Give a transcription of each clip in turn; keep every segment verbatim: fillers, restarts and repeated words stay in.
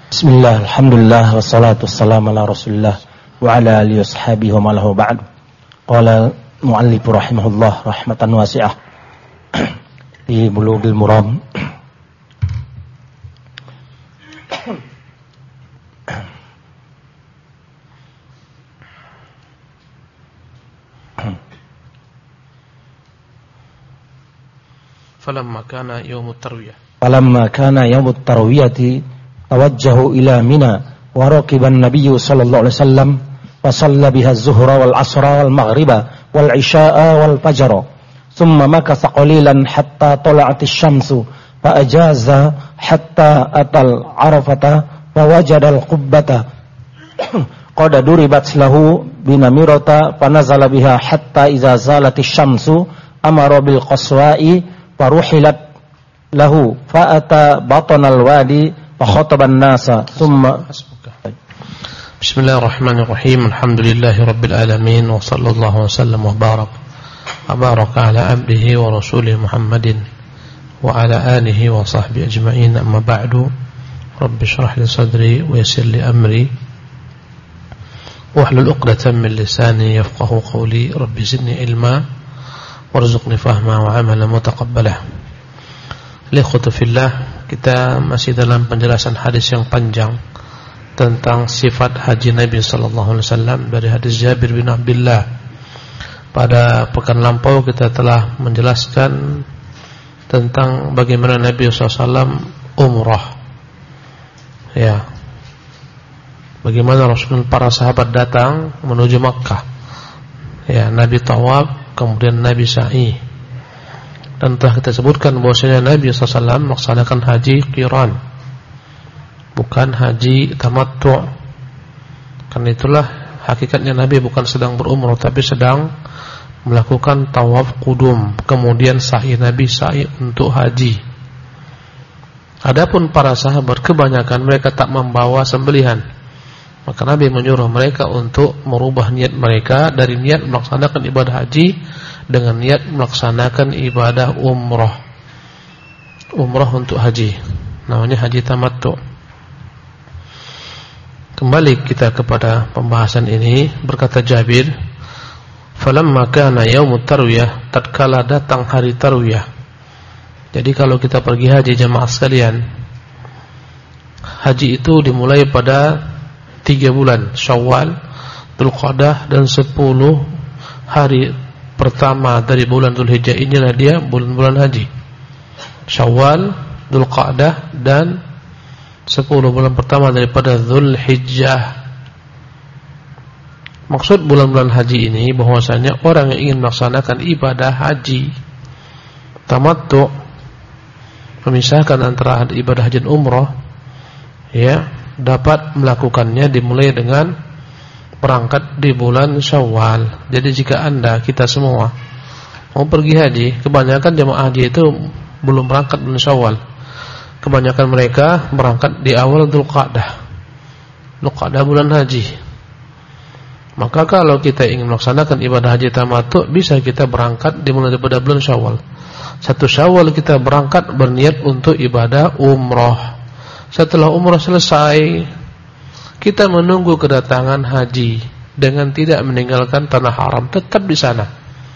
Bismillah, alhamdulillah, wassalatu wassalamu ala rasulillah wa ala alihi washabihi wa malahu ba'du. Qala mu'allifu rahimahullah rahmatan wasi'ah di Bulughul Maram. Falamma kana yaumut tarwiyah Falamma kana yaumut tarwiyati توجهوا إلى منى وركب النبي صلى الله عليه وسلم وصلى بها الظهر والعصر والمغرب والعشاء والفجر ثم مكث قليلا حتى طلعت الشمس فأجاز حتى أتى العرفة فوجد القبة قد ضربت له بنميرة فنزل بها حتى إذا زالت الشمس أمر بالقصواء فرحلت له فأتى بطن الوادي فخطب الناس ثم Bismillahirrahmanirrahim. Alhamdulillahi rabbil alamin wa sallallahu wasallam wa barak wa baraka ala abdihi wa rasulih Muhammadin wa ala alihi wa sahbihi ajma'in. Amma ba'du. Rabbi shrah li sadri wa yassir li amri wahlul 'uqdatam min lisani yafqahu qawli. Rabbi zidni ilma warzuqni fahma wa 'amalan mutaqabbalah. Likhwatu fillah, kita masih dalam penjelasan hadis yang panjang tentang sifat haji Nabi sallallahu alaihi wasallam dari hadis Jabir bin Abdullah. Pada pekan lampau kita telah menjelaskan tentang bagaimana Nabi sallallahu alaihi wasallam umrah. Ya. Bagaimana Rasul para sahabat datang menuju Makkah. Ya, Nabi tawaf, kemudian Nabi sa'i. Dan telah kita sebutkan bahwasanya Nabi sallallahu alaihi wasallam melaksanakan haji qiran, bukan haji tamattu'. Karena itulah hakikatnya Nabi bukan sedang berumrah, tapi sedang melakukan tawaf qudum, kemudian sa'i. Nabi sa'i untuk haji. Adapun para sahabat kebanyakan mereka tak membawa sembelihan, maka Nabi menyuruh mereka untuk merubah niat mereka dari niat melaksanakan ibadah haji dengan niat melaksanakan ibadah umrah. Umrah untuk haji, namanya haji tamattu. Kembali kita kepada pembahasan ini. Berkata Jabir, falamma kana yaumut tarwiyah, tatkala datang hari tarwiyah. Jadi kalau kita pergi haji jamaah sekalian, haji itu dimulai pada tiga bulan, Syawal, Dzulqa'dah, dan sepuluh hari pertama dari bulan Dzulhijjah. Inilah dia bulan-bulan haji, Syawal, Dzulqa'dah, dan sepuluh bulan pertama daripada Dzulhijjah. Maksud bulan-bulan haji ini bahwasanya orang yang ingin melaksanakan ibadah haji tamattu, memisahkan antara ibadah haji dan umrah, ya, dapat melakukannya dimulai dengan berangkat di bulan Syawal. Jadi jika anda, kita semua mau pergi haji, kebanyakan jemaah haji itu belum berangkat bulan Syawal. Kebanyakan mereka berangkat di awal Dzulqa'dah. Dzulqa'dah bulan haji. Maka kalau kita ingin melaksanakan ibadah haji tamattu, bisa kita berangkat dimulai daripada bulan Syawal. Satu Syawal kita berangkat berniat untuk ibadah umrah. Setelah umrah selesai, kita menunggu kedatangan haji dengan tidak meninggalkan tanah haram, tetap di sana.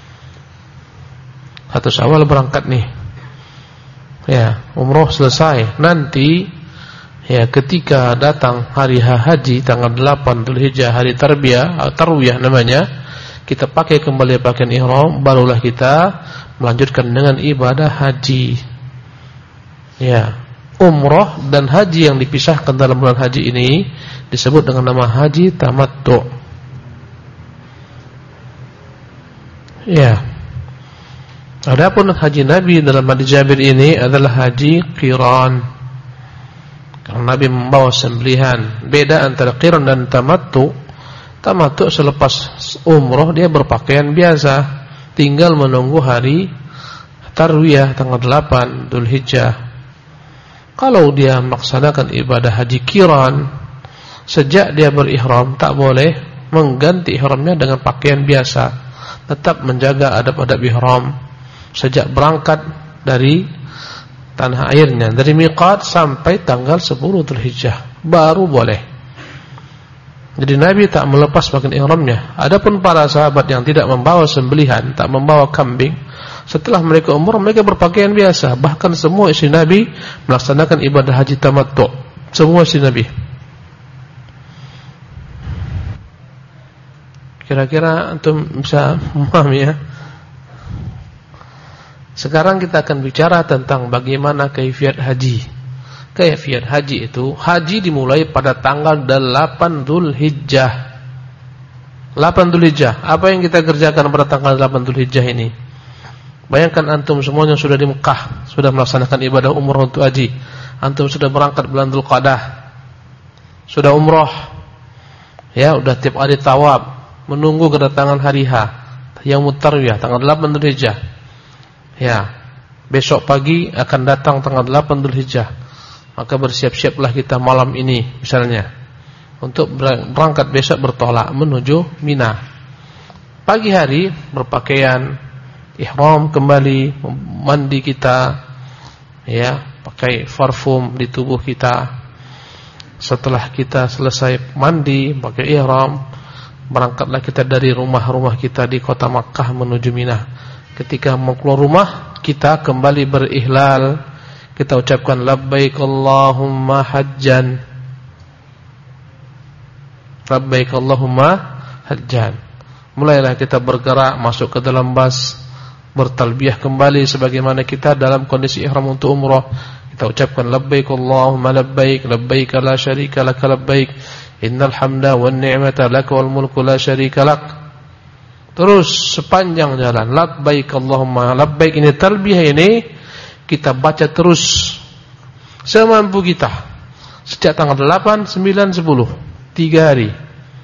Satu Syawal berangkat nih, ya, umrah selesai. Nanti, ya, ketika datang hari haji tanggal delapan Dzulhijjah, hari tarbiyah, tarwiyah namanya, kita pakai kembali pakaian ihram, barulah kita melanjutkan dengan ibadah haji. Ya, umrah dan haji yang dipisahkan dalam bulan haji ini disebut dengan nama haji tamattu. Ya. Adapun haji Nabi dalam hadis Jabir ini adalah haji qiran. Karena Nabi membawa sembelihan. Beda antara qiran dan tamattu. Tamattu selepas umrah dia berpakaian biasa, tinggal menunggu hari tarwiyah tanggal delapan Dzulhijjah. Kalau dia melaksanakan ibadah haji qiran, sejak dia berihram tak boleh mengganti ihramnya dengan pakaian biasa, tetap menjaga adab-adab ihram sejak berangkat dari tanah airnya, dari miqat sampai tanggal sepuluh Dzulhijjah. baru boleh. Jadi Nabi tak melepas pakaian ihramnya. Adapun para sahabat yang tidak membawa sembelihan, tak membawa kambing, setelah mereka umrah mereka berpakaian biasa. Bahkan semua istri Nabi melaksanakan ibadah haji tamattu. Semua istri Nabi. Kira-kira antum bisa memahami ya? Sekarang kita akan bicara tentang bagaimana kaifiat haji. Kaifiat haji itu, haji dimulai pada tanggal delapan Dzulhijjah. delapan Dzulhijjah. Apa yang kita kerjakan pada tanggal delapan Dzulhijjah ini? Bayangkan antum semuanya sudah di Mekah, sudah melaksanakan ibadah umrah untuk haji. Antum sudah berangkat bulan Dzulqa'dah. Sudah umrah. Ya, udah tiap hari tawaf, menunggu kedatangan hari H, Yaumut Tarwiyah tanggal delapan Dzulhijjah. Ya, besok pagi akan datang tanggal delapan Dzulhijjah. Maka bersiap-siaplah kita malam ini misalnya untuk berangkat besok bertolak menuju Mina. Pagi hari berpakaian ihram kembali, mandi kita, ya, pakai parfum di tubuh kita. Setelah kita selesai mandi, pakai ihram, berangkatlah kita dari rumah-rumah kita di kota Makkah menuju Mina. Ketika mau keluar rumah, kita kembali berihlal. Kita ucapkan labbaik Allahumma hajjan. Labbaik Allahumma hajjan. Mulailah kita bergerak masuk ke dalam bas, bertalbiyah kembali sebagaimana kita dalam kondisi ihram untuk umrah. Kita ucapkan labbaik Allahumma labbaik, labbaik la syarika lak labbaik, innal hamda wan ni'mata lak wal mulku la syarika lak. Terus sepanjang jalan labbaik Allahumma labbaik, ini talbiyah ini kita baca terus semampu kita sejak tanggal delapan, sembilan, sepuluh, tiga hari.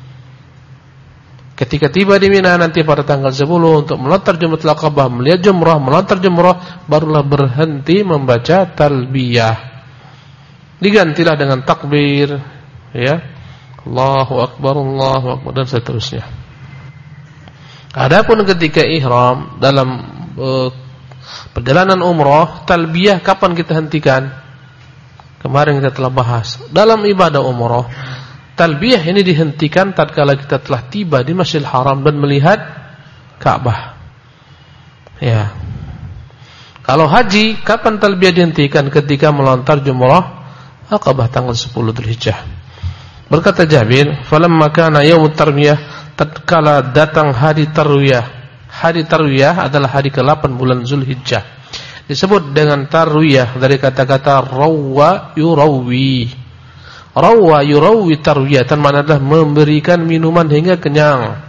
Ketika tiba di Mina nanti pada tanggal sepuluh untuk melontar Jamratul Aqabah, melihat jumrah, melontar jumrah, barulah berhenti membaca talbiyah. Digantilah dengan takbir, ya, Allahu Akbar, Allahu Akbar, dan seterusnya. Adapun ketika ihram dalam uh, perjalanan umrah, talbiyah kapan kita hentikan? Kemarin kita telah bahas. Dalam ibadah umrah, talbiyah ini dihentikan tatkala kita telah tiba di Masjidil Haram dan melihat Ka'bah. Ya. Kalau haji, kapan talbiyah dihentikan? Ketika melontar jumrah Aqabah tanggal sepuluh Dzulhijjah. Berkata Jabir, "Falamma kana yaumut tarwiyah", tatkala datang hari tarwiyah. Hari tarwiyah adalah hari ke delapan bulan Dzulhijjah. Disebut dengan tarwiyah dari kata-kata rawa yurawi. Rawa yurawi tarwiyah, dan maknanya adalah memberikan minuman hingga kenyang.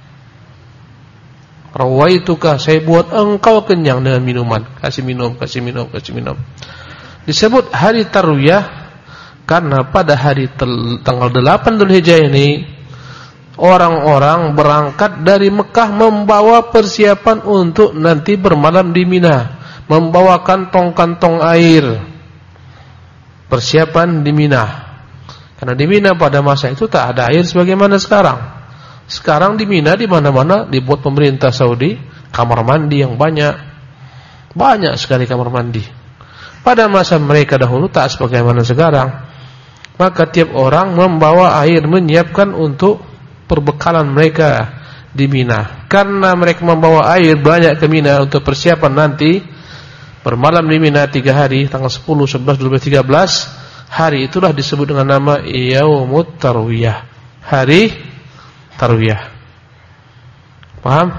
Rawaituka, saya buat engkau kenyang dengan minuman. Kasih minum, kasih minum, kasih minum. Disebut hari tarwiyah karena pada hari tanggal delapan Dzulhijjah ini orang-orang berangkat dari Mekah membawa persiapan untuk nanti bermalam di Mina, membawa kantong-kantong air, persiapan di Mina. Karena di Mina pada masa itu tak ada air sebagaimana sekarang. Sekarang di Mina di mana-mana dibuat pemerintah Saudi kamar mandi yang banyak, banyak sekali kamar mandi. Pada masa mereka dahulu tak sebagaimana sekarang. Maka tiap orang membawa air, menyiapkan untuk perbekalan mereka di Mina. Karena mereka membawa air banyak ke Mina untuk persiapan nanti bermalam di Mina tiga hari, tanggal sepuluh, sebelas, dua belas, tiga belas. Hari itulah disebut dengan nama Yaumut Tarwiyah, hari Tarwiyah. Paham?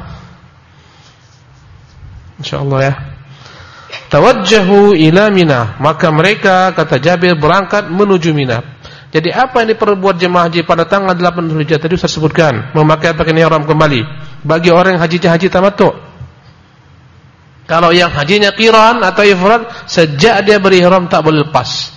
InsyaAllah ya. Tawajjahu ila Mina, maka mereka, kata Jabir, berangkat menuju Mina. Jadi apa yang diperbuat jemaah haji pada tanggal delapan Dzulhijjah tadi saya sebutkan, memakai pakaian ihram kembali bagi orang yang hajinya haji tamattu. Kalau yang hajinya qiran atau ifrad, sejak dia berihram tak boleh lepas.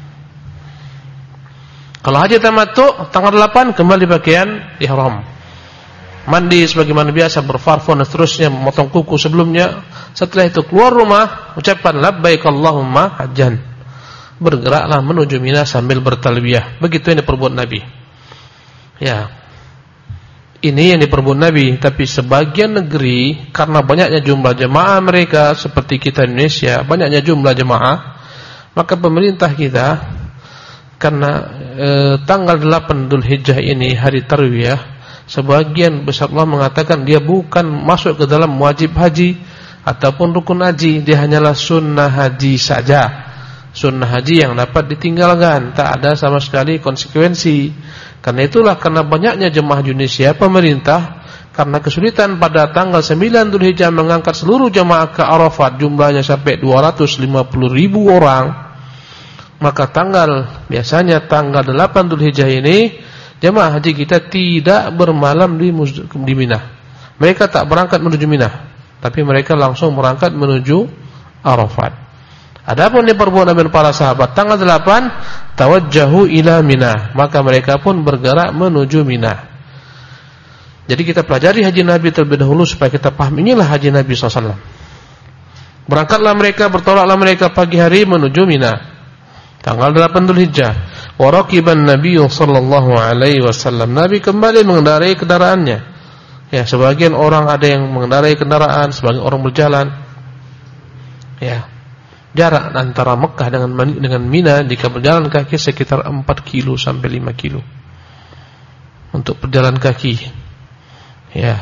Kalau haji tamattu tanggal delapan kembali pakaian ihram. Mandi sebagaimana biasa, berparfum dan seterusnya, memotong kuku sebelumnya. Setelah itu keluar rumah, ucapkan labbaik Allahumma hajjan. Bergeraklah menuju Mina sambil bertalbiyah. Begitu yang diperbuat Nabi. Ya. Ini yang diperbuat Nabi. Tapi sebagian negeri, karena banyaknya jumlah jemaah mereka seperti kita Indonesia, banyaknya jumlah jemaah, maka pemerintah kita karena e, tanggal delapan Dzulhijjah ini hari tarwiyah, sebagian besar ulama mengatakan dia bukan masuk ke dalam wajib haji ataupun rukun haji, dia hanyalah sunnah haji saja. Sunnah haji yang dapat ditinggalkan, tak ada sama sekali konsekuensi. Karena itulah, karena banyaknya jemaah Indonesia, pemerintah karena kesulitan pada tanggal sembilan Dzulhijjah mengangkat seluruh jemaah ke Arafat, jumlahnya sampai dua ratus lima puluh ribu orang, maka tanggal biasanya tanggal delapan Dzulhijjah ini jemaah haji kita tidak bermalam di, di Mina. Mereka tak berangkat menuju Mina, tapi mereka langsung berangkat menuju Arafat. Adapun diperbuat oleh para sahabat, tanggal delapan tawajjahu ila Mina, maka mereka pun bergerak menuju Mina. Jadi kita pelajari haji Nabi terlebih dahulu supaya kita paham inilah haji Nabi sallallahu alaihi wasallam. Berangkatlah mereka, bertolaklah mereka pagi hari menuju Mina, tanggal delapan Dzulhijjah. Wa raqiban Nabi sallallahu alaihi wasallam, Nabi kembali mengendarai kendaraannya. Ya, sebagian orang ada yang mengendarai kendaraan, sebagian orang berjalan. Ya. Jarak antara Mekah dengan dengan Mina jika berjalan kaki sekitar empat kilo sampai lima kilo. Untuk berjalan kaki. Ya.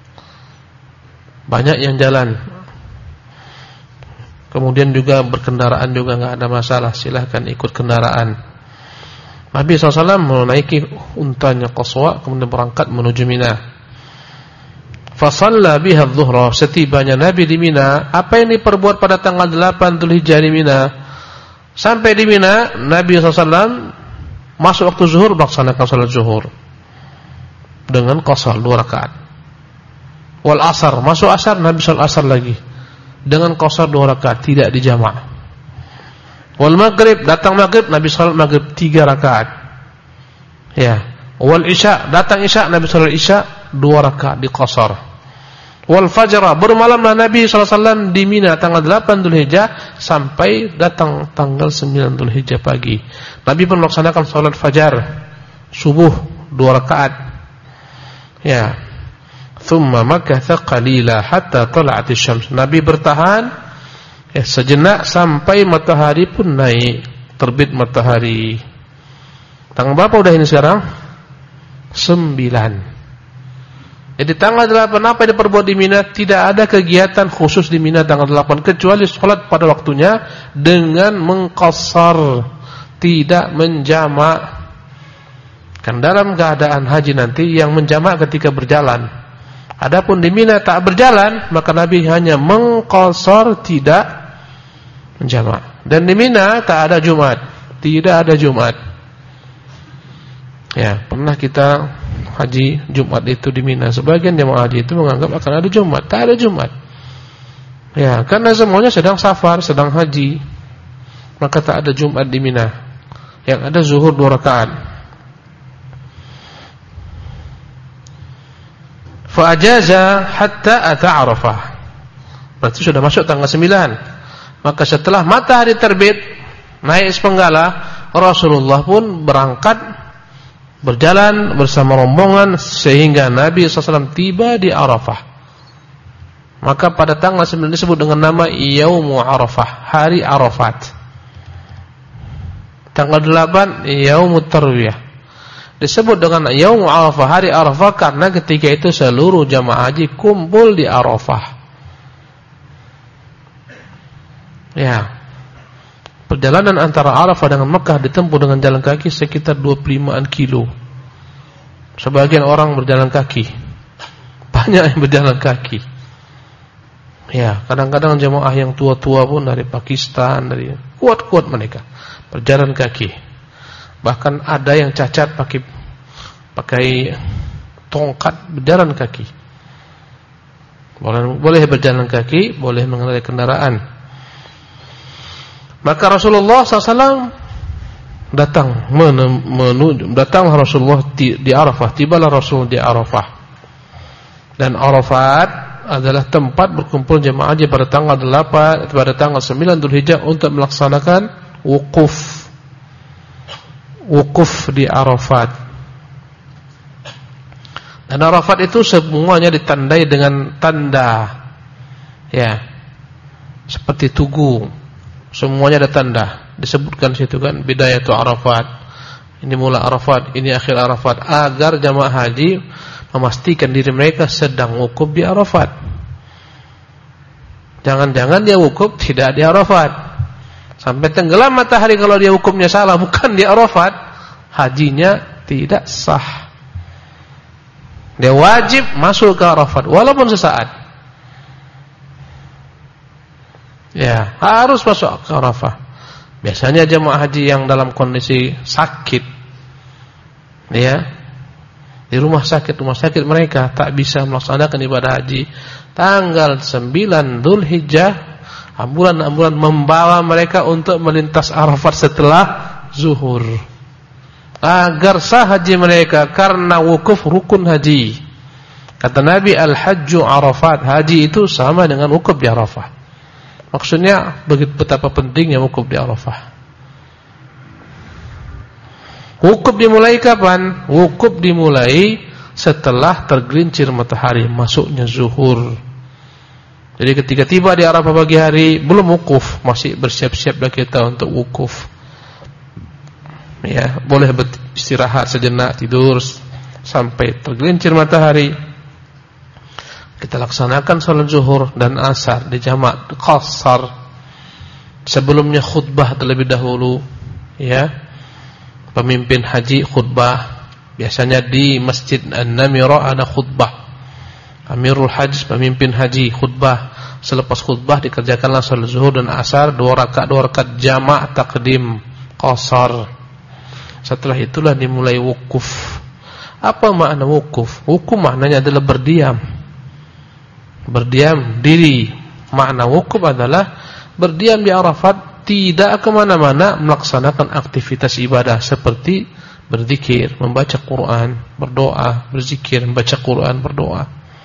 Banyak yang jalan. Kemudian juga berkendaraan juga enggak ada masalah, silahkan ikut kendaraan. Nabi sallallahu alaihi wasallam menaiki untanya Qaswa kemudian berangkat menuju Mina. Fasalla biha adh-dhuhra, setibanya Nabi di Mina, apa yang diperbuat pada tanggal delapan Dzulhijjah di Mina? Sampai di Mina, Nabi sallallahu alaihi wasallam masuk waktu zuhur, melaksanakan salat zuhur dengan qasar dua rakaat. Wal asar, masuk asar, Nabi salat asar lagi dengan qasar dua rakaat, tidak dijamak. Wal maghrib, datang maghrib, Nabi salat maghrib tiga rakaat. Ya. Wal isya, datang isya, Nabi salat isya dua rakaat di qasar. Wal fajr, bermalamlah Nabi sallallahu alaihi wasallam di Mina tanggal delapan Dzulhijjah sampai datang tanggal sembilan Dzulhijjah pagi. Nabi pun melaksanakan salat fajar subuh dua rakaat. Ya. Thumma makatha qalila hatta tala'at asy-syams. Nabi bertahan ya, sejenak sampai matahari pun naik, terbit matahari. Tanggal berapa udah ini sekarang? Sembilan. Jadi tanggal delapan apa yang diperbuat di Mina? Tidak ada kegiatan khusus di Mina tanggal delapan kecuali sholat pada waktunya dengan mengqasar, tidak menjamak. Kan dalam keadaan haji nanti yang menjamak ketika berjalan. Adapun di Mina tak berjalan, maka Nabi hanya mengqasar, tidak menjamak. Dan di Mina tak ada Jumat, tidak ada Jumat. Ya, pernah kita haji Jumat itu di Mina. Sebagian jemaah haji itu menganggap akan ada Jumat, tak ada Jumat. Ya, karena semuanya sedang safar, sedang haji, maka tak ada Jumat di Mina. Yang ada zuhur dua rakaat. Fa ajaza hatta ata Arafah. Berarti sudah masuk tanggal sembilan. Maka setelah matahari terbit, naik sepenggala, Rasulullah pun berangkat berjalan bersama rombongan sehingga Nabi sallallahu alaihi wasallam tiba di Arafah. Maka pada tanggal sembilan disebut dengan nama Yaumu Arafah, hari Arafat. Tanggal delapan Yaumut Tarwiyah. Disebut dengan Yaumu Arafah, hari Arafah karena ketika itu seluruh jamaah haji kumpul di Arafah. Ya. Perjalanan antara Arafah dengan Mekah ditempuh dengan jalan kaki sekitar dua puluh limaan kilo. Sebagian orang berjalan kaki, banyak yang berjalan kaki. Ya, kadang-kadang jemaah yang tua-tua pun dari Pakistan, dari kuat-kuat mereka berjalan kaki. Bahkan ada yang cacat pakai pakai tongkat berjalan kaki. Boleh boleh berjalan kaki, boleh mengendarai kendaraan. Maka Rasulullah sallallahu alaihi wasallam datang menuju datang Rasulullah di, di Arafah, tibalah Rasul di Arafah. Dan Arafat adalah tempat berkumpul jemaah haji pada tanggal delapan pada tanggal sembilan Dzulhijjah untuk melaksanakan wukuf. Wukuf di Arafat. Dan Arafat itu semuanya ditandai dengan tanda. Ya. Seperti tugu. Semuanya ada tanda, disebutkan situ kan, bidayatu Arafat, ini mula Arafat, ini akhir Arafat, agar jamaah haji memastikan diri mereka sedang wukuf di Arafat. Jangan-jangan dia wukuf tidak di Arafat, sampai tenggelam matahari. Kalau dia wukufnya salah, bukan di Arafat, hajinya tidak sah. Dia wajib masuk ke Arafat walaupun sesaat. Ya, harus masuk ke Arafah. Biasanya jemaah haji yang dalam kondisi sakit, ya, di rumah sakit, rumah sakit mereka tak bisa melaksanakan ibadah haji, tanggal sembilan Dzulhijjah, ambulan-ambulan membawa mereka untuk melintas Arafat setelah zuhur, agar sah haji mereka, karena wukuf rukun haji. Kata Nabi, al-hajju Arafat, haji itu sama dengan wukuf di Arafah. Maksudnya begitu betapa pentingnya wukuf di Arafah. Wukuf dimulai kapan? Wukuf dimulai setelah tergelincir matahari, masuknya zuhur. Jadi ketika tiba di Arafah pagi hari, belum wukuf, masih bersiap-siaplah kita untuk wukuf. Ya, boleh beristirahat sejenak, tidur sampai tergelincir matahari. Kita laksanakan salat zuhur dan asar di jamak qasar. Sebelumnya khutbah terlebih dahulu, ya. Pemimpin haji khutbah. Biasanya di Masjid An-Namirah ada khutbah. Amirul Hajj, pemimpin haji, khutbah. Selepas khutbah dikerjakanlah salat zuhur dan asar, dua rakaat dua rakaat jamak takdim qasar. Setelah itulah dimulai wukuf. Apa makna wukuf? Wukuf maknanya adalah berdiam. Berdiam diri. Makna wukuf adalah berdiam di Arafat, tidak kemana-mana, melaksanakan aktivitas ibadah seperti berzikir, membaca Quran, berdoa, berzikir, membaca Quran, berdoa.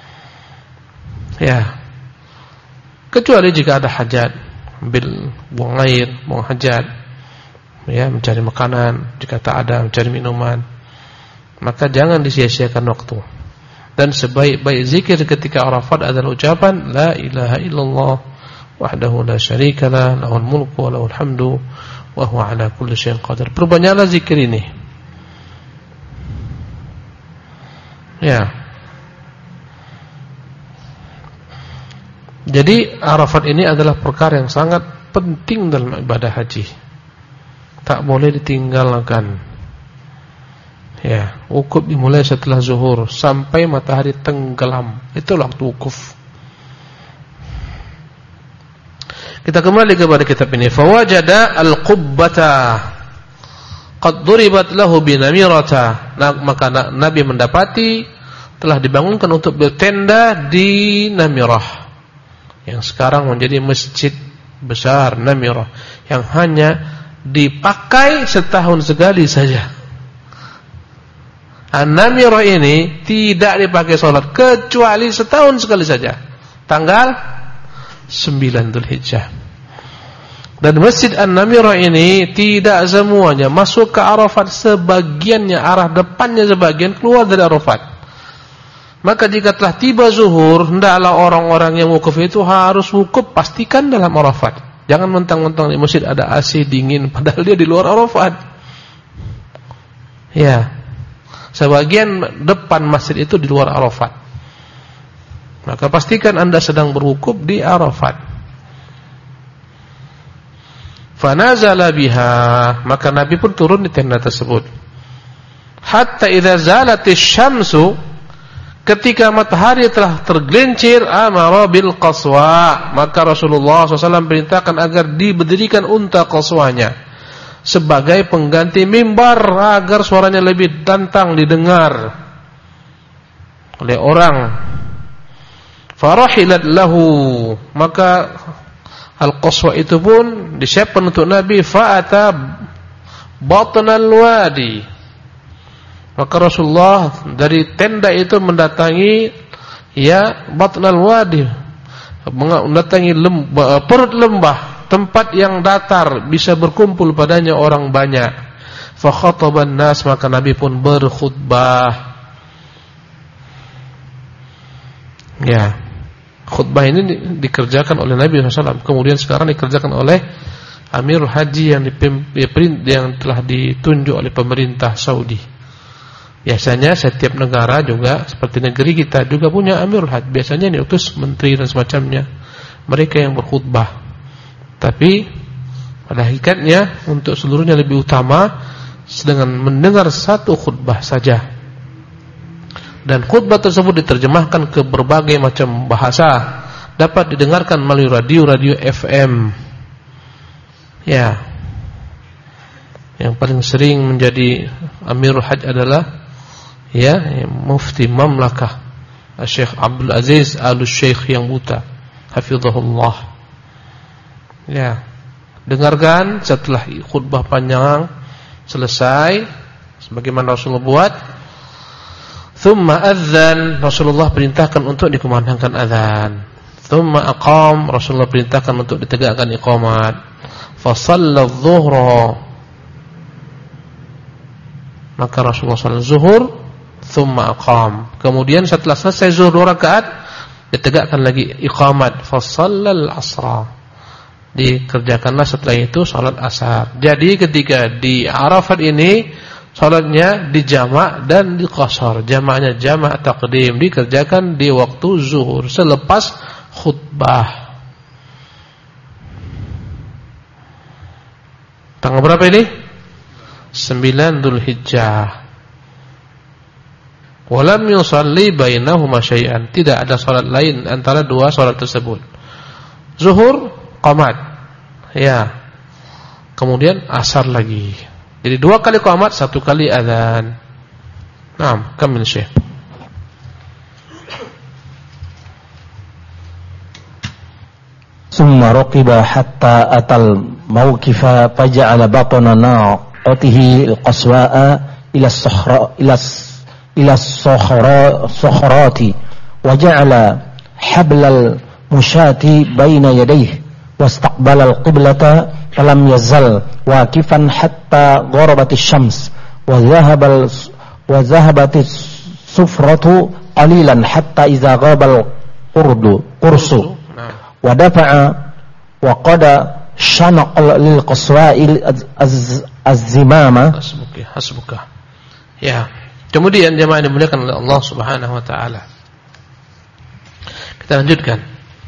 Ya, kecuali jika ada hajat, ambil buang air, buang hajat, ya, mencari makanan, jika tak ada mencari minuman, maka jangan disia-siakan waktu. Dan sebaik-baik zikir ketika Arafat adalah ucapan la ilaha illallah wahdahu la syarikalah, lahul mulku wa lahul hamdu wa huwa ala kulli syai'in qadir. Perbanyaklah zikir ini. Ya. Jadi Arafat ini adalah perkara yang sangat penting dalam ibadah haji. Tak boleh ditinggalkan. Ya, wukuf dimulai setelah zuhur sampai matahari tenggelam. Itulah waktu wukuf. Kita kembali kepada kitab ini. Fawajada al-qubbata qad duribat lahu binamirata. Nah, maka Nabi mendapati telah dibangunkan untuk bertenda di Namirah, yang sekarang menjadi masjid besar Namirah, yang hanya dipakai setahun sekali saja. An-Namirah ini tidak dipakai sholat kecuali setahun sekali saja, tanggal sembilan Dzulhijjah. Dan Masjid An-Namirah ini tidak semuanya masuk ke Arafat, sebagiannya arah depannya, sebagian keluar dari Arafat. Maka jika telah tiba zuhur, hendaklah orang-orang yang wukuf itu harus wukuf pastikan dalam Arafat. Jangan mentang-mentang di masjid ada A C dingin padahal dia di luar Arafat. Ya. Sebagian depan masjid itu di luar Arafat. Maka pastikan Anda sedang berwukuf di Arafat. Fanazala biha, maka Nabi pun turun di tenda tersebut. Hatta idza zalatis syamsu, ketika matahari telah tergelincir, amara bil qaswa, maka Rasulullah shallallahu alaihi wasallam perintahkan agar diberdirikan unta qaswanya sebagai pengganti mimbar, agar suaranya lebih lantang didengar oleh orang. Farahilat lahu, maka al-qaswa itu pun disiapkan untuk Nabi. Fa'ata batnal wadi, maka Rasulullah dari tenda itu mendatangi, ya, batnal wadi, mendatangi lembah, perut lembah, tempat yang datar bisa berkumpul padanya orang banyak. Fa khataban nas, maka Nabi pun berkhutbah. Ya, khutbah ini dikerjakan oleh Nabi shallallahu alaihi wasallam, kemudian sekarang dikerjakan oleh Amirul Haji yang dipimpin, yang telah ditunjuk oleh pemerintah Saudi. Biasanya setiap negara juga seperti negeri kita juga punya Amirul Haji. Biasanya diutus menteri dan semacamnya. Mereka yang berkhutbah. Tapi pada hakikatnya untuk seluruhnya lebih utama dengan mendengar satu khutbah saja. Dan khutbah tersebut diterjemahkan ke berbagai macam bahasa. Dapat didengarkan melalui radio-radio F M. Ya, yang paling sering menjadi Amirul Hajj adalah ya Mufti Mamlakah Syekh Abdul Aziz Al-Syekh yang buta, hafizahullah. Ya, dengarkan setelah khutbah panjang selesai, sebagaimana Rasulullah buat. Thumma adzan, Rasulullah perintahkan untuk dikumandangkan azan. Thumma aqam, Rasulullah perintahkan untuk ditegakkan iqamat. Fasalla adh-dhuhra, maka Rasulullah salat zuhur. Thumma aqam, kemudian setelah selesai zuhur dua rakaat ditegakkan lagi iqamat. Fasalla al-asra, dikerjakanlah setelah itu salat asar. Jadi ketika di Arafat ini salatnya dijamak dan diqasar. Jamaknya jamak taqdim, dikerjakan di waktu zuhur selepas khutbah. Tanggal berapa ini? sembilan Dzulhijjah. Walam yusalli bainahuma syai'an, tidak ada salat lain antara dua salat tersebut. Zuhur, qamat. Ya. Kemudian asar lagi. Jadi dua kali qamat, satu kali adzan. Naam, kamil Syekh. Summa raqiba hatta atal mawqifa faja'ala batna naqatihi alqaswa'a ila as-sahra ila ila as-sahra sahrati wa ja'ala hablal mushati baina yadayhi wastaqbala al-qiblata falam yazal waqifan hatta gharabat asy-syams wa dhahaba wa dhahabat as-sufratu qalilan hatta idza ghaba al-qurdu qursu wa dafa'a wa qada shanaq lil qaswa'il az-zimama. Hasbuka, hasbuka. Ya. Kemudian jemaah yang dimuliakan oleh Allah Subhanahu wa taala. Kita lanjutkan.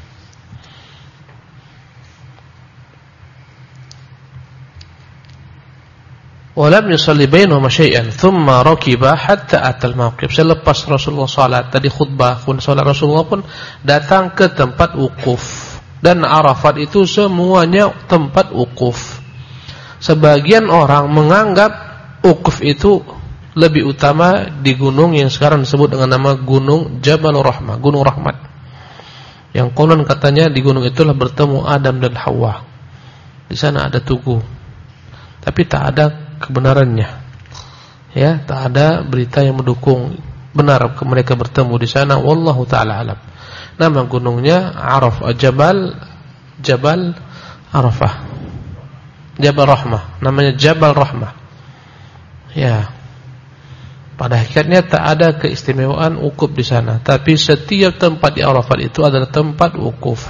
Walam yusalli bainahuma syai'an thumma rakiba hatta atal mawqif. Selepas Rasulullah salat tadi khutbah pun salat Rasulullah pun datang ke tempat wukuf. Dan Arafat itu semuanya tempat wukuf. Sebagian orang menganggap wukuf itu lebih utama di gunung yang sekarang disebut dengan nama Gunung Jabal Rahmah, Gunung Rahmat. Yang konon katanya di gunung itulah bertemu Adam dan Hawa. Di sana ada tugu. Tapi tak ada kebenarannya. Ya, tak ada berita yang mendukung benar mereka bertemu di sana. Wallahu taala alam. Nama gunungnya Arafah, Jabal Jabal Arafah. Jabal Rahmah, namanya Jabal Rahmah. Ya. Pada hakikatnya tak ada keistimewaan wukuf di sana, tapi setiap tempat di Arafat itu adalah tempat wukuf.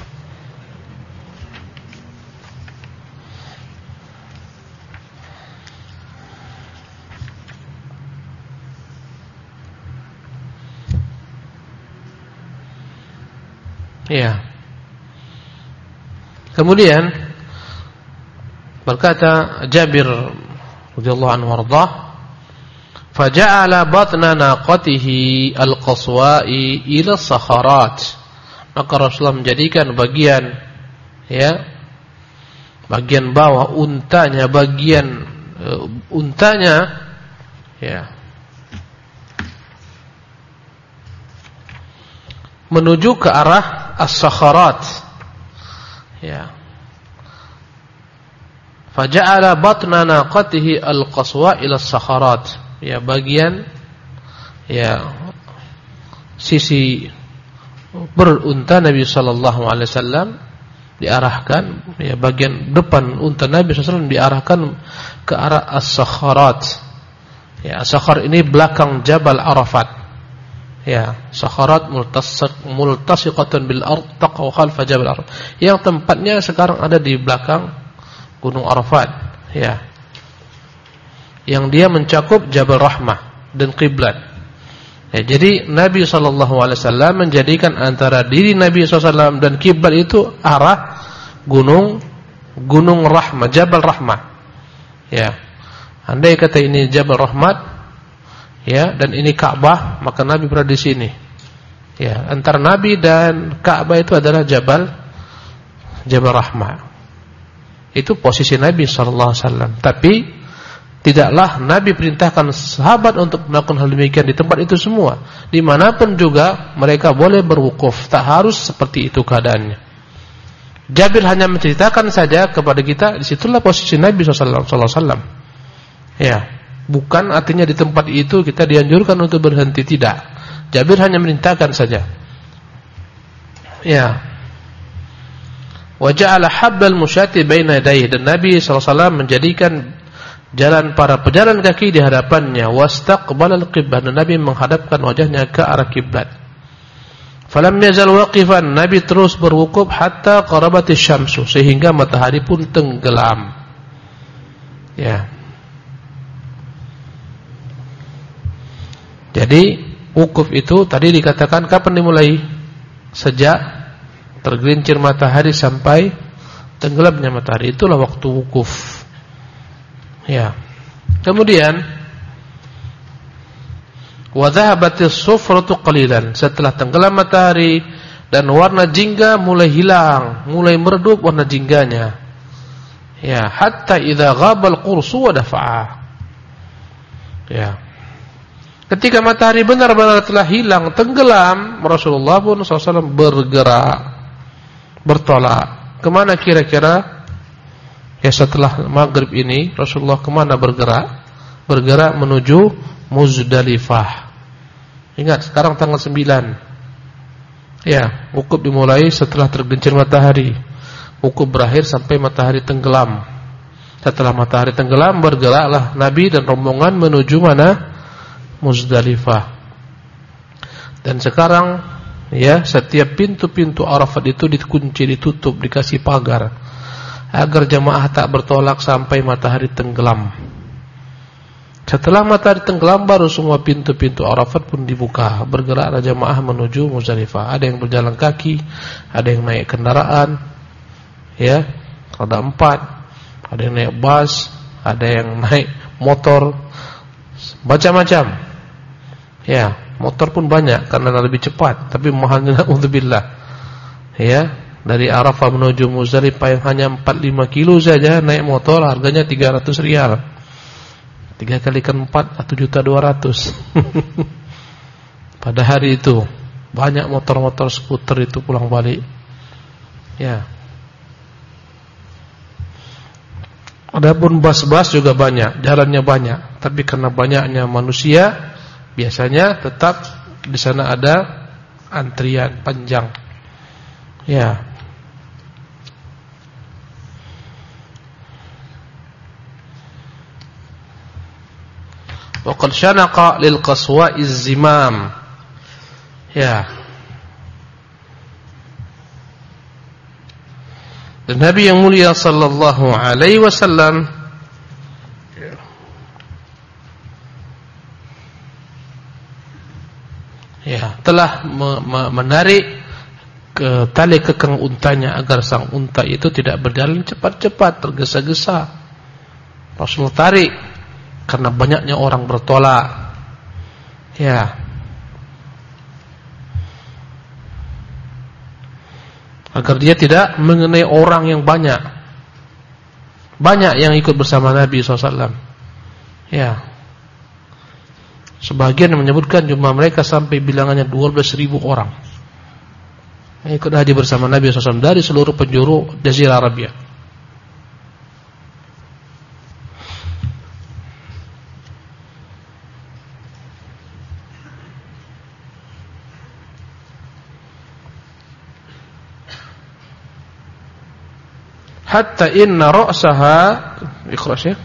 Ya. Kemudian berkata Jabir radhiyallahu anhu warḍah, faja'ala batna naqatihi al-qaswa'i ila sakharat. Maka Rasulullah menjadikan bagian ya bagian bawah untanya, bagian uh, untanya ya menuju ke arah as-sakharat. Ya. Faja'ala batna naqatihi al-qaswa ila as-sakharat. Ya, bagian ya sisi berunta Nabi sallallahu alaihi wasallam diarahkan, ya bagian depan unta Nabi sallallahu alaihi wasallam diarahkan ke arah as-sakharat. Ya, as-sakhar ini belakang Jabal Arafat. Ya, sakharat multasiq multasiqatan bil ard taqwa khalfa Jabal Arafat. Yang tempatnya sekarang ada di belakang Gunung Arafat, ya. Yang dia mencakup Jabal Rahmah dan kiblat. Ya, jadi Nabi shallallahu alaihi wasallam menjadikan antara diri Nabi shallallahu alaihi wasallam dan kiblat itu arah gunung Gunung Rahmah, Jabal Rahmah. Ya. Andai kata ini Jabal Rahmat, ya, dan ini Ka'bah, maka Nabi berada di sini. Ya, antara Nabi dan Ka'bah itu adalah Jabal Jabal Rahmah. Itu posisi Nabi sallallahu alaihi wasallam. Tapi tidaklah Nabi perintahkan sahabat untuk melakukan hal demikian di tempat itu semua. Dimanapun juga mereka boleh berwukuf, tak harus seperti itu keadaannya. Jabir hanya menceritakan saja kepada kita, disitulah posisi Nabi sallallahu alaihi wasallam. Ya, bukan artinya di tempat itu kita dianjurkan untuk berhenti, tidak. Jabir hanya merintahkan saja. Ya. Wa ja'ala hablal musyati baina yadayhi, dan Nabi sallallahu alaihi wasallam menjadikan jalan para pejalan kaki di hadapannya, wastaqbalal qiblah, dan Nabi menghadapkan wajahnya ke arah kiblat. Falam yazal waqifan, Nabi terus berwukuf hatta qarabatis syamsu, sehingga matahari pun tenggelam. Ya. Jadi wukuf itu tadi dikatakan kapan dimulai? Sejak tergelincir matahari sampai tenggelamnya matahari, itulah waktu wukuf. Ya. Kemudian wa dhahabatis sufratu qalilan, setelah tenggelam matahari dan warna jingga mulai hilang, mulai meredup warna jingganya. Ya, hatta idza ghabal qursu wa dafa'a. Ya. Ketika matahari benar-benar telah hilang, tenggelam, Rasulullah pun sallallahu alaihi wasallam bergerak, bertolak. Kemana kira-kira? Ya, setelah maghrib ini Rasulullah kemana bergerak? Bergerak menuju Muzdalifah. Ingat, sekarang tanggal sembilan. Ya, wukuf dimulai setelah tergelincir matahari. Wukuf berakhir sampai matahari tenggelam. Setelah matahari tenggelam, bergeraklah Nabi dan rombongan menuju mana? Muzdalifah. Dan sekarang, ya, setiap pintu-pintu Arafat itu dikunci, ditutup, dikasih pagar agar jemaah tak bertolak sampai matahari tenggelam. Setelah matahari tenggelam, baru semua pintu-pintu Arafat pun dibuka. Bergeraklah jemaah menuju Muzdalifah. Ada yang berjalan kaki, ada yang naik kendaraan, ya, ada empat, ada yang naik bus, ada yang naik motor, macam-macam. Ya, motor pun banyak karena lebih cepat, tapi mahalnya na'udzubillah. Ya, dari Arafah menuju Muzdalifah yang hanya empat puluh lima kilo saja naik motor harganya tiga ratus rial. tiga kali kan empat, satu juta dua ratus. Pada hari itu banyak motor-motor skuter itu pulang balik. Ya. Adapun bus-bus juga banyak, jalannya banyak, tapi karena banyaknya manusia, biasanya tetap di sana ada antrian panjang. Ya. Wa qad syanaqa lil qaswa'iz zimam. Ya. Dan Nabi yang mulia sallallahu alaihi wasallam ya, telah me me menarik ke tali kekang untanya agar sang unta itu tidak berjalan cepat-cepat, tergesa-gesa. Rasulullah tarik karena banyaknya orang bertolak. Ya. Agar dia tidak mengenai orang yang banyak. Banyak yang ikut bersama Nabi sallallahu alaihi wasallam. Ya. Sebagian menyebutkan jumlah mereka sampai bilangannya dua belas ribu orang yang ikut haji bersama Nabi sallallahu alaihi wasallam dari seluruh penjuru Jazirah Arabia. Hatta inna ra'saha ikhlas ya.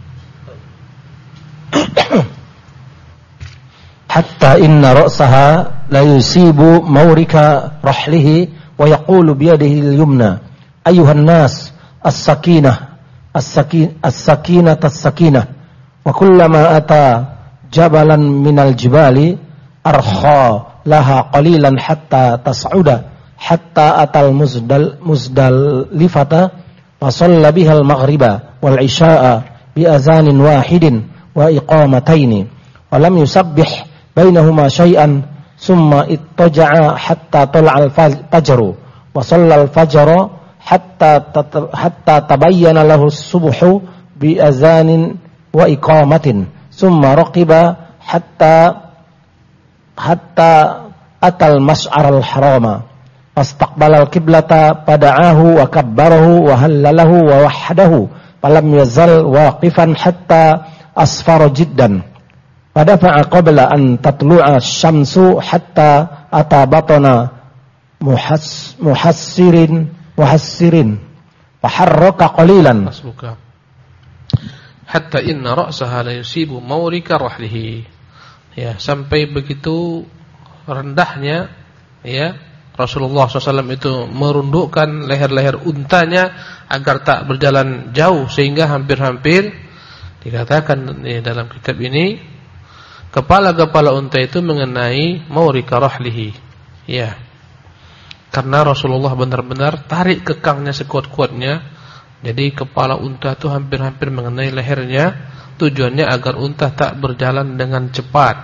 Hatta inna ra'saha la yusibu mawrika rahlihi wa yaqulu biyadihi al-yumna ayyuhan nas as-sakinah as-sakinah as-sakinah wa kullama ata jabalan minal jibali arkha laha qalilan hatta tas'uda hatta atal muzdal muzdalifata wa shalla bihal maghriba wal isya'a bi azanin wahidin wa iqamataini wa lam yusabbih bainahuma syai'an summa ittaja'a hatta tala'al fajru wa shallal fajra hatta hatta tabayyana lahu as-subhu bi azanin wa iqamatin summa raqiba hatta hatta atal mas'aral harama fastaqbalal qiblata pada'ahu wa kabbarahu wa hallalahu wa wahdahu falam yazal waqifan hatta asfara jiddan fadafa'a qabla an tatlu'a asy-syamsu hatta ata batana muhass muhassirin muhassirin faharraka qalilan masbuka hatta inna ra'saha la yusibu mawrika rahlihi. Ya, sampai begitu rendahnya ya Rasulullah shallallahu alaihi wasallam itu merundukkan leher-leher untanya agar tak berjalan jauh, sehingga hampir-hampir dikatakan ya, dalam kitab ini kepala-kepala unta itu mengenai mawrika rahlihi. Ya, karena Rasulullah benar-benar tarik kekangnya sekuat-kuatnya, jadi kepala unta itu hampir-hampir mengenai lehernya, tujuannya agar unta tak berjalan dengan cepat.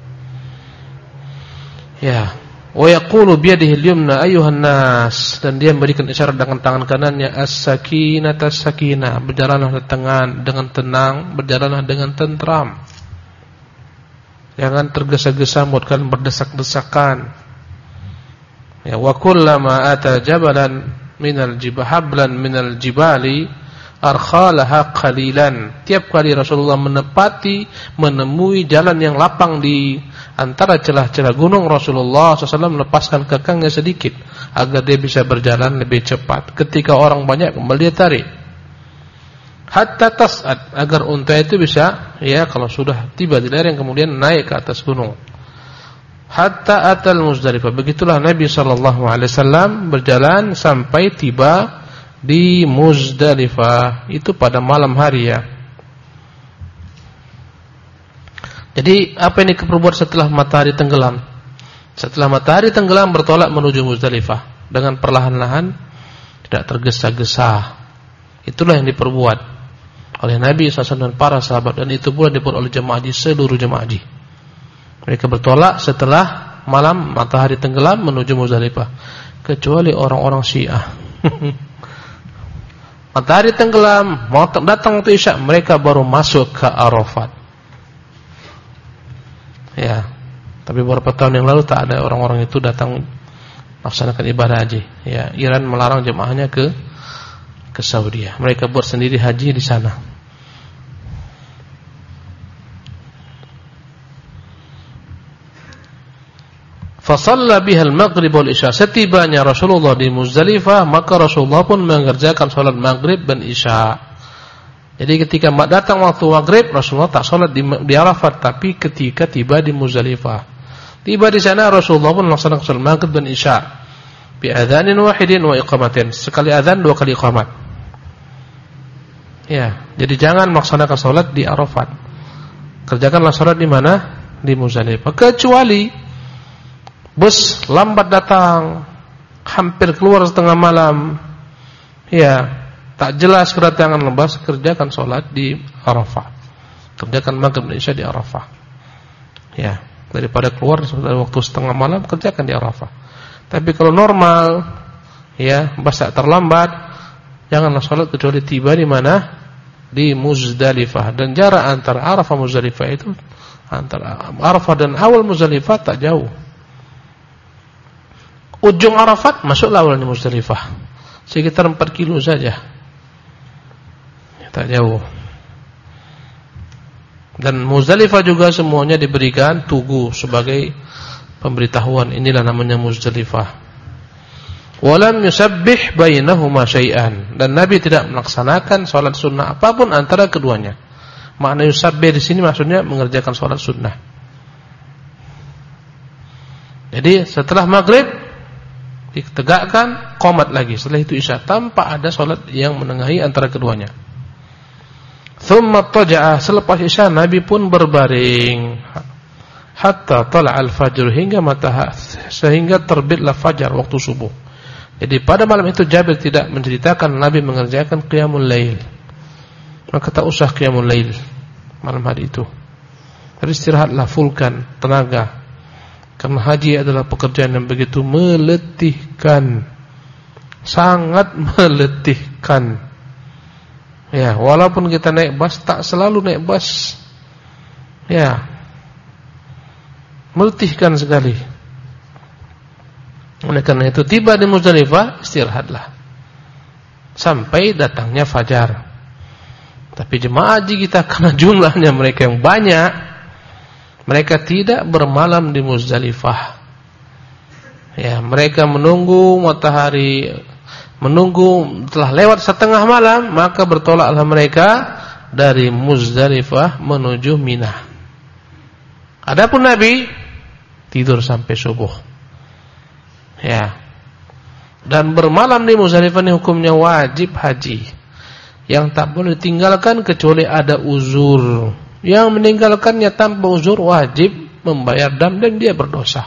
Ya, wa yaqulu bi yadihi al-yumna ayyuhan nas, dan dia memberikan isyarat dengan tangan kanannya as-sakinata as-sakinah, berjalanlah dengan dengan tenang, berjalanlah dengan tentram. Jangan tergesa-gesa bukan berdesak-desakan. Ya, wa kullama ata jabalan minal jibhablan minal jibali arkhalaha qalilan. Tiap kali Rasulullah menepati menemui jalan yang lapang di antara celah-celah gunung, Rasulullah shallallahu alaihi wasallam melepaskan kekangnya sedikit agar dia bisa berjalan lebih cepat. Ketika orang banyak kembali dia tarik hatta tas'ad, agar unta itu bisa ya kalau sudah tiba di lereng kemudian naik ke atas gunung. Hatta atal Muzdalifah, begitulah Nabi shallallahu alaihi wasallam berjalan sampai tiba di Muzdalifah, itu pada malam hari ya. Jadi apa yang diperbuat setelah matahari tenggelam? Setelah matahari tenggelam bertolak menuju Muzdalifah dengan perlahan-lahan, tidak tergesa-gesa. Itulah yang diperbuat oleh Nabi shallallahu alaihi wasallam dan para sahabat, dan itu pula diperbuat oleh jemaah haji, seluruh jemaah haji. Mereka bertolak setelah malam matahari tenggelam menuju Muzdalifah, kecuali orang-orang Syiah. Matahari tenggelam, mau datang waktu Isya, mereka baru masuk ke Arafat. Ya, tapi beberapa tahun yang lalu tak ada orang-orang itu datang melaksanakan ibadah haji. Ya, Iran melarang jemaahnya ke ke Saudi. Mereka buat sendiri haji di sana. Fasalla bihal maghrib wal isya. Setibanya Rasulullah di Muzdalifah, maka Rasulullah pun mengerjakan salat maghrib dan isya. Jadi ketika datang waktu maghrib, Rasulullah tak salat di, di Arafat, tapi ketika tiba di Muzdalifah, tiba di sana Rasulullah pun melaksanakan salat maghrib dan isya bi adzanin wahidin wa iqamatin. Sekali adzan, dua kali iqamat. Ya, jadi jangan melaksanakan salat di Arafat. Kerjakanlah salat di mana? Di Muzdalifah. Kecuali bus lambat datang, hampir keluar setengah malam, ya, tak jelas kedatangan bus, kerjakan sholat di Arafah, kerjakan maghrib dan isya di Arafah. Ya, daripada keluar pada waktu setengah malam, kerjakan di Arafah. Tapi kalau normal, ya, bus tak terlambat, janganlah sholat kecuali tiba di mana? Di Muzdalifah. Dan jarak antara Arafah Muzdalifah itu, antara Arafah dan awal Muzdalifah tak jauh. Ujung Arafat masuklah awal di Muzdalifah, sekitar empat kilo saja, tak jauh. Dan Muzdalifah juga semuanya diberikan tugu sebagai pemberitahuan, inilah namanya Muzdalifah. Walam yusabbih bainahuma syai'an, dan Nabi tidak melaksanakan salat sunnah apapun antara keduanya. Makna yusabbih di sini maksudnya mengerjakan salat sunnah. Jadi setelah maghrib ditegakkan, qomat lagi, setelah itu isya, tanpa ada salat yang menengahi antara keduanya. Thumma taja'a, selepas Isya Nabi pun berbaring hatta tala'al fajr, hingga matahari, sehingga terbitlah fajar waktu subuh. Jadi pada malam itu Jabir tidak menceritakan Nabi mengerjakan qiyamul lail. Maka tak usah qiyamul lail malam hari itu. Tapi istirahatlah, fullkan tenaga. Karena haji adalah pekerjaan yang begitu meletihkan, sangat meletihkan. Ya, walaupun kita naik bus, tak selalu naik bus. Ya, meletihkan sekali. Oleh karena itu tiba di Muzdalifah, istirahatlah sampai datangnya fajar. Tapi jemaah haji kita karena jumlahnya mereka yang banyak, mereka tidak bermalam di Muzdalifah. Ya, mereka menunggu matahari, menunggu telah lewat setengah malam, maka bertolaklah mereka dari Muzdalifah menuju Mina. Adapun Nabi tidur sampai subuh. Ya. Dan bermalam di Muzdalifah ini hukumnya wajib haji, yang tak boleh ditinggalkan kecuali ada uzur. Yang meninggalkannya tanpa uzur wajib membayar dam dan dia berdosa.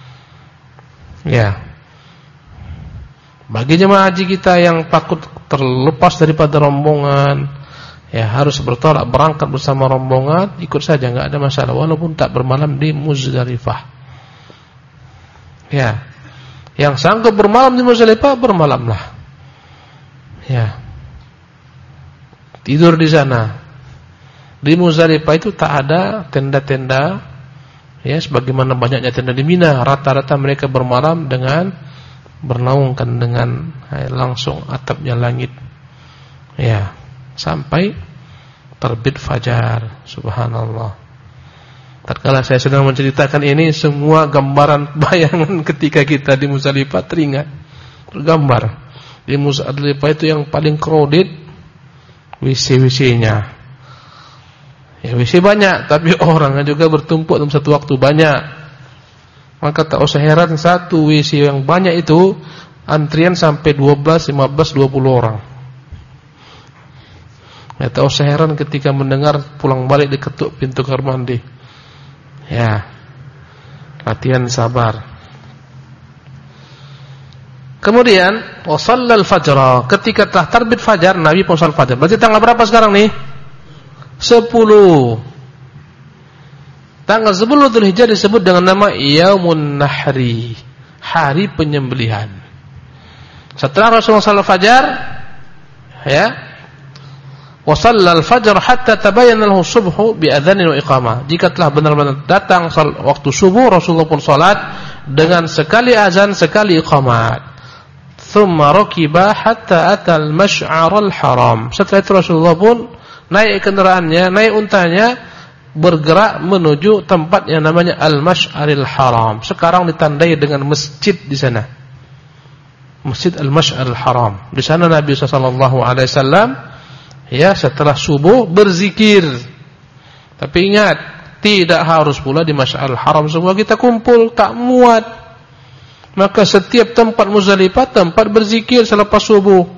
Ya. Bagi jemaah haji kita yang takut terlepas daripada rombongan, ya harus bertolak berangkat bersama rombongan, ikut saja, enggak ada masalah walaupun tak bermalam di Muzdalifah. Ya. Yang sanggup bermalam di Muzdalifah, bermalamlah. Ya. Tidur di sana. Di Muzdalifah itu tak ada tenda-tenda, ya sebagaimana banyaknya tenda di Mina. Rata-rata mereka bermalam dengan bernaungkan dengan langsung atapnya langit, ya, sampai terbit fajar. Subhanallah. Tatkala saya sedang menceritakan ini, semua gambaran bayangan ketika kita di Muzdalifah teringat, tergambar. Di Muzdalifah itu yang paling crowded W C W C-nya. Ya, W C banyak, tapi orangnya juga bertumpuk dalam satu waktu banyak. Maka tak usah heran satu W C yang banyak itu antrian sampai dua belas, lima belas, dua puluh orang. Ya, tak usah heran ketika mendengar pulang balik diketuk pintu kamar mandi. Ya, latihan sabar. Kemudian wasallal fajr, ketika telah terbit fajar Nabi pun salat fajar. Berarti tanggal berapa sekarang nih? sepuluh. Tanggal sepuluh Dzulhijjah disebut dengan nama Yaumun Nahri, hari penyembelihan. Setelah Rasulullah salat fajar, ya, wa shallal fajr hatta tabayyana lahu subhu bi adzanin wa iqamah. Jika telah benar-benar datang waktu subuh, Rasulullah pun salat dengan sekali azan, sekali iqamat. Thumma rakiba hatta atal mash'arul haram. Setelah itu Rasulullah pun naik kendaraannya, naik untanya, bergerak menuju tempat yang namanya Al-Mash'aril Haram. Sekarang ditandai dengan masjid di sana. Masjid Al-Mash'aril Haram. Di sana Nabi sallallahu alaihi wasallam, ya, setelah subuh berzikir. Tapi ingat, tidak harus pula di Mash'aril Haram semua kita kumpul, tak muat. Maka setiap tempat Muzdalifah tempat berzikir selepas subuh.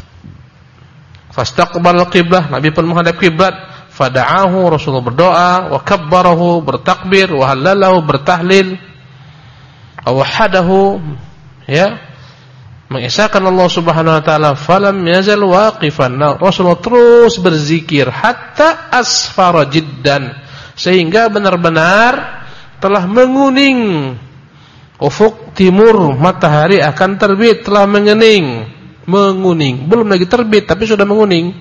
Fastaqbal qiblah, Nabi pun menghadap kiblat. Fada'ahu, Rasulullah berdoa, wa kabbarahu, bertakbir, wa halalahu, bertahlil, wa wahadahu, ya, mengisahkan Allah Subhanahu wa taala. Falam yazal waqifan, Rasulullah terus berzikir hatta asfara jiddan, sehingga benar-benar telah menguning ufuk timur, matahari akan terbit, telah mengening, menguning, belum lagi terbit tapi sudah menguning.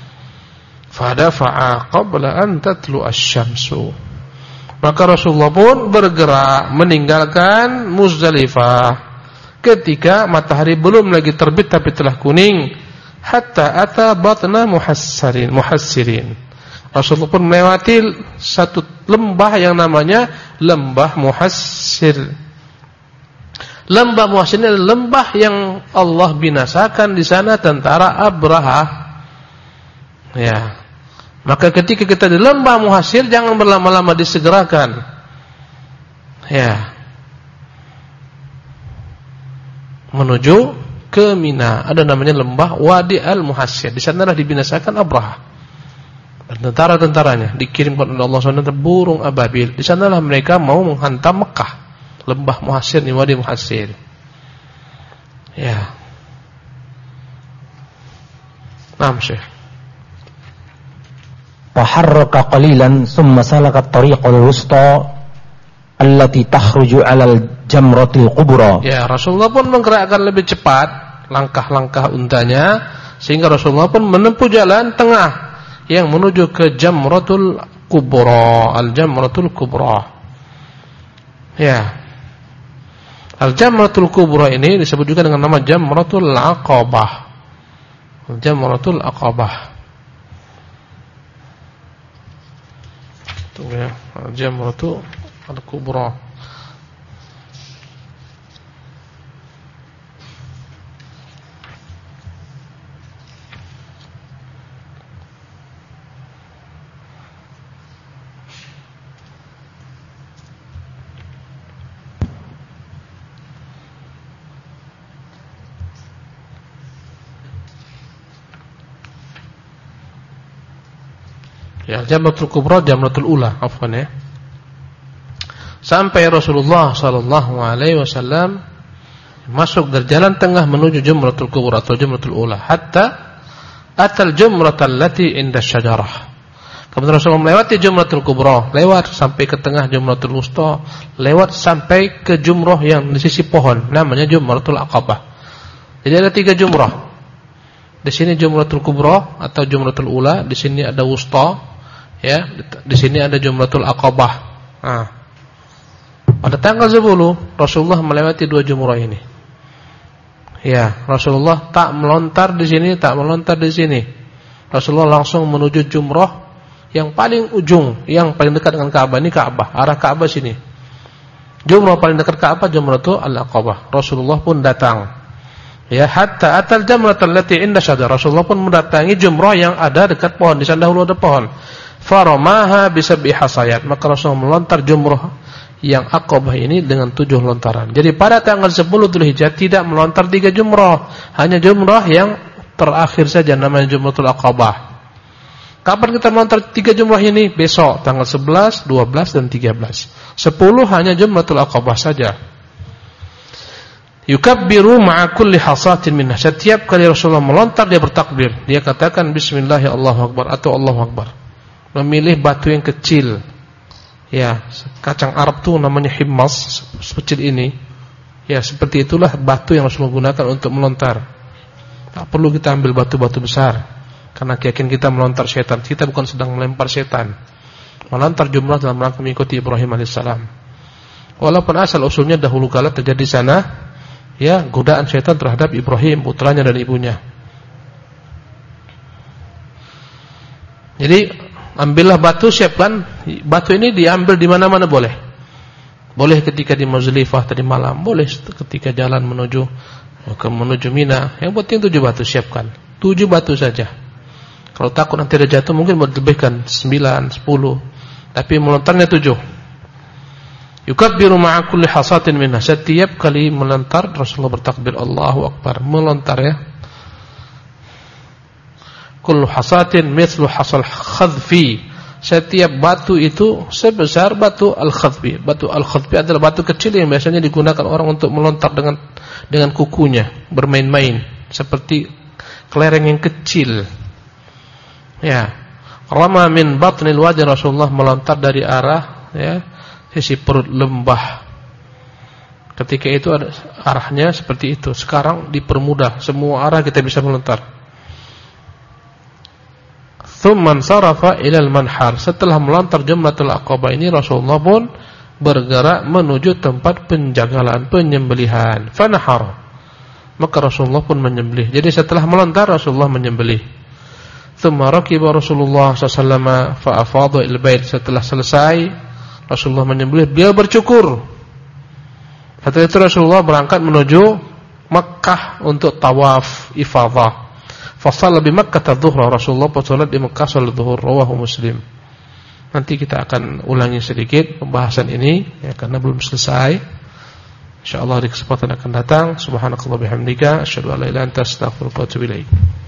Fadafa'a qabla an tatlu asy-syamsu, maka Rasulullah pun bergerak meninggalkan Muzdalifah ketika matahari belum lagi terbit tapi telah kuning. Hatta ata batna muhassirin muhassirin, Rasulullah pun melewati satu lembah yang namanya lembah Muhassir. Lembah Muhassir ini adalah lembah yang Allah binasakan di sana tentara Abraha. Ya. Maka ketika kita di lembah Muhassir, jangan berlama-lama, disegerakan. Ya. Menuju ke Mina. Ada namanya lembah Wadi Al-Muhassir. Di sanalah dibinasakan Abraha. dan tentara-tentaranya dikirimkan oleh Allah subhanahu wa taala burung ababil. Di sanalah mereka mau menghantam Mekah, lembah Muhassir, di Wadi Muhassir. Ya. Naam, Syekh. Wa harraka qalilan thumma salaka at-tariqal wusta allati takhruju 'ala al-jamratil kubra. Ya, Rasulullah pun menggerakkan lebih cepat langkah-langkah untanya sehingga Rasulullah pun menempuh jalan tengah yang menuju ke Jamratul Kubra, Al-Jamratul Kubra. Ya. Al-Jamratul Kubra ini disebut juga dengan nama Jamratul Aqabah. Jamratul Aqabah. Itu ya, Jamratul Al-Kubra. Ya, Jamratul Kubra, Jamratul Ula, afwan ya. Sampai Rasulullah sallallahu alaihi wasallam masuk dari jalan tengah menuju Jamratul Kubra atau Jamratul Ula, hatta atal jamratal lati inda syajarah. Kemudian Rasulullah melewati Jamratul Kubra, lewat sampai ke tengah Jamratul Wusta, lewat sampai ke jumrah yang di sisi pohon, namanya Jamratul Aqabah. Jadi ada tiga jumrah. Di sini Jamratul Kubra atau Jamratul Ula, di sini ada Wusta. Ya, di sini ada Jamratul Aqabah. Nah, pada tanggal sepuluh Rasulullah melewati dua jumrah ini. Ya, Rasulullah tak melontar di sini, tak melontar di sini. Rasulullah langsung menuju jumrah yang paling ujung, yang paling dekat dengan Ka'bah. Ini Ka'bah, arah Ka'bah sini. Jumrah paling dekat Ka'bah Jamratul Al-Aqabah. Rasulullah pun datang. Ya, hatta atal jamratal lati inda syajarah. Rasulullah pun mendatangi jumrah yang ada dekat pohon. Di sana dahulu ada pohon. Faramaha bisab'i hasayat. Maka Rasulullah melontar jumrah yang Aqabah ini dengan tujuh lontaran. Jadi pada tanggal sepuluh Dzulhijjah tidak melontar tiga jumrah, hanya jumrah yang terakhir saja namanya Jumratul Aqabah. Kapan kita melontar tiga jumrah ini? Besok tanggal sebelas, dua belas dan tiga belas. sepuluh hanya Jumratul Aqabah saja. Yukabbiru ma'a kulli hasatin minha. Setiap kali Rasulullah melontar dia bertakbir. Dia katakan bismillah Allahu akbar atau Allahu akbar. Memilih batu yang kecil. Ya, kacang Arab tuh namanya himmas, sekecil ini. Ya, seperti itulah batu yang Rasulullah gunakan untuk melontar. Tak perlu kita ambil batu-batu besar, karena keyakinan kita melontar setan. Kita bukan sedang melempar setan. Melontar jumrah dalam rangka mengikuti Ibrahim alaihissalam. Walaupun asal usulnya dahulu kala terjadi sana, ya, godaan setan terhadap Ibrahim, putranya dan ibunya. Jadi ambillah batu, siapkan. Batu ini diambil di mana-mana boleh. Boleh ketika di Muzdalifah tadi malam, boleh ketika jalan menuju ke menuju Mina. Yang penting tujuh batu siapkan. Tujuh batu saja. Kalau takut nanti ada jatuh mungkin boleh lebihkan sembilan, sepuluh. Tapi melontarnya tujuh. Yukabbiru ma'a kulli hasatin minha. Setiap kali melontar Rasulullah bertakbir Allahu akbar. Melontar ya. Kullu hasatin mithlu hasal khadfi. Setiap batu itu sebesar batu al-khadfi. Batu al-khadfi adalah batu kecil yang biasanya digunakan orang untuk melontar dengan dengan kukunya, bermain-main seperti kelereng yang kecil. Ya. Rama min batnil wadi. Rasulullah melontar dari arah ya sisi perut lembah. Ketika itu ada arahnya seperti itu. Sekarang dipermudah, semua arah kita bisa melontar. Tsumman sarafa ilal manhar. Setelah melontar Jamratul Aqabah ini Rasulullah pun bergerak menuju tempat penjagalan, penyembelihan. Fanahar. Maka Rasulullah pun menyembelih. Jadi setelah melontar Rasulullah menyembelih. Tsumma rakiba Rasulullah sallallahu alaihi wasallam fa afadha il bait. Setelah selesai Rasulullah menyembelih, beliau bercukur. Setelah itu Rasulullah berangkat menuju Makkah untuk tawaf ifadah. Fasalla bi Makkah adh-dhuhra. Rasulullah salat di Makkah salat zuhur. Rawahu Muslim. Nanti kita akan ulangi sedikit pembahasan ini ya, karena belum selesai. Insyaallah di kesempatan akan datang. Subhanakallah bihamdika asyhadu an la ilaha illa anta astaghfiruka wa atubu ilaik.